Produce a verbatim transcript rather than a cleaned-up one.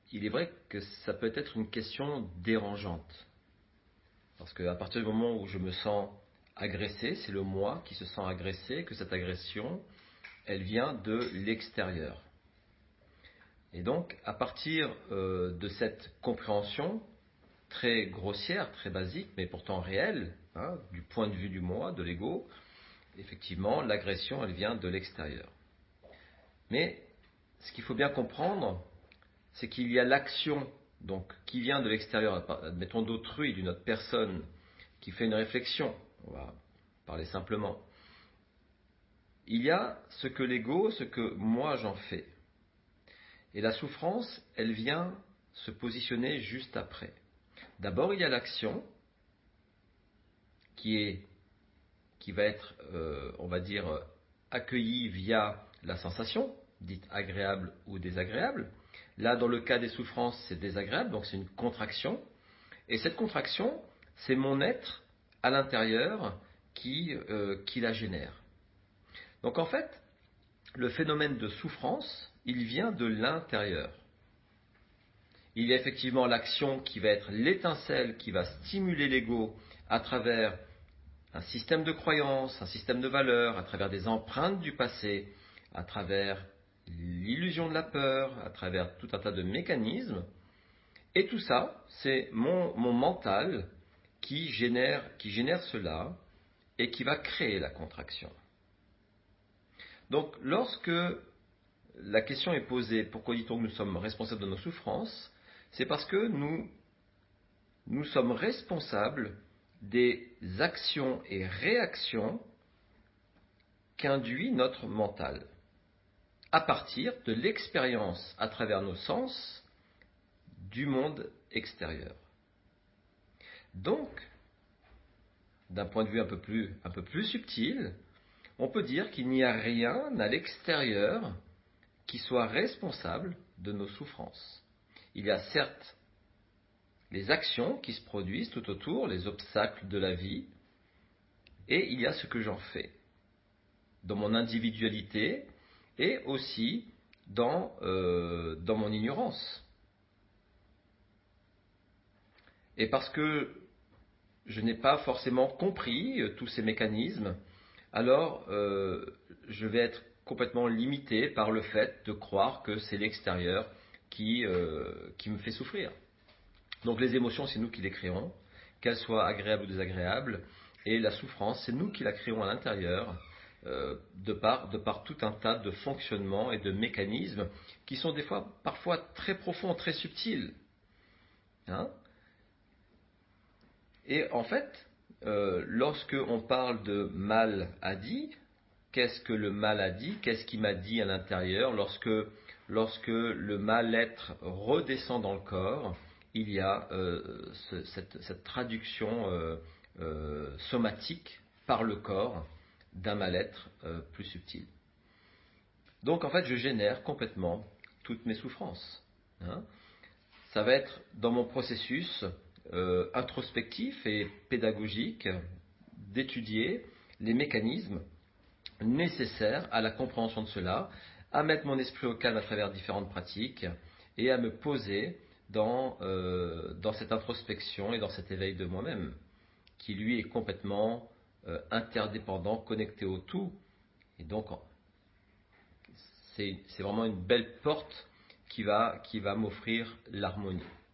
il est vrai que ça peut être une question dérangeante. Parce qu'à partir du moment où je me sens agressé, c'est le moi qui se sent agressé, que cette agression, elle vient de l'extérieur. Et donc, à partir euh, de cette compréhension très grossière, très basique, mais pourtant réelle, hein, du point de vue du moi, de l'ego, effectivement, l'agression, elle vient de l'extérieur. Mais ce qu'il faut bien comprendre, c'est qu'il y a l'action donc, qui vient de l'extérieur, admettons d'autrui, d'une autre personne, qui fait une réflexion, on va parler simplement. Il y a ce que l'ego, ce que moi j'en fais. Et la souffrance, elle vient se positionner juste après. D'abord, il y a l'action qui est, qui va être, euh, on va dire, accueillie via la sensation, dite agréable ou désagréable. Là, dans le cas des souffrances, c'est désagréable, donc c'est une contraction. Et cette contraction, c'est mon être à l'intérieur qui, euh, qui la génère. Donc en fait, le phénomène de souffrance, il vient de l'intérieur. Il y a effectivement l'action qui va être l'étincelle qui va stimuler l'ego à travers un système de croyances, un système de valeurs, à travers des empreintes du passé, à travers l'illusion de la peur, à travers tout un tas de mécanismes. Et tout ça, c'est mon, mon mental qui génère, qui génère cela et qui va créer la contraction. Donc, lorsque la question est posée, pourquoi dit-on que nous sommes responsables de nos souffrances? C'est parce que nous, nous sommes responsables des actions et réactions qu'induit notre mental, à partir de l'expérience à travers nos sens du monde extérieur. Donc, d'un point de vue un peu plus, un peu plus subtil, on peut dire qu'il n'y a rien à l'extérieur qui soit responsable de nos souffrances. Il y a certes les actions qui se produisent tout autour, les obstacles de la vie, et il y a ce que j'en fais dans mon individualité et aussi dans, euh, dans mon ignorance. Et parce que je n'ai pas forcément compris euh, tous ces mécanismes, alors euh, je vais être complètement limité par le fait de croire que c'est l'extérieur qui, euh, qui me fait souffrir. Donc les émotions, c'est nous qui les créons, qu'elles soient agréables ou désagréables, et la souffrance, c'est nous qui la créons à l'intérieur, euh, de, par, de par tout un tas de fonctionnements et de mécanismes qui sont des fois, parfois très profonds, très subtils. Hein? Et en fait, euh, lorsque on parle de mal a dit, qu'est-ce que le mal a dit? Qu'est-ce qu'il m'a dit à l'intérieur? Lorsque, lorsque le mal-être redescend dans le corps, il y a euh, ce, cette, cette traduction euh, euh, somatique par le corps d'un mal-être euh, plus subtil. Donc en fait, je génère complètement toutes mes souffrances. Hein. Ça va être dans mon processus euh, introspectif et pédagogique d'étudier les mécanismes nécessaires à la compréhension de cela, à mettre mon esprit au calme à travers différentes pratiques et à me poser dans, euh, dans cette introspection et dans cet éveil de moi-même, qui lui est complètement euh, interdépendant, connecté au tout. Et donc, c'est, c'est vraiment une belle porte qui va, qui va m'offrir l'harmonie.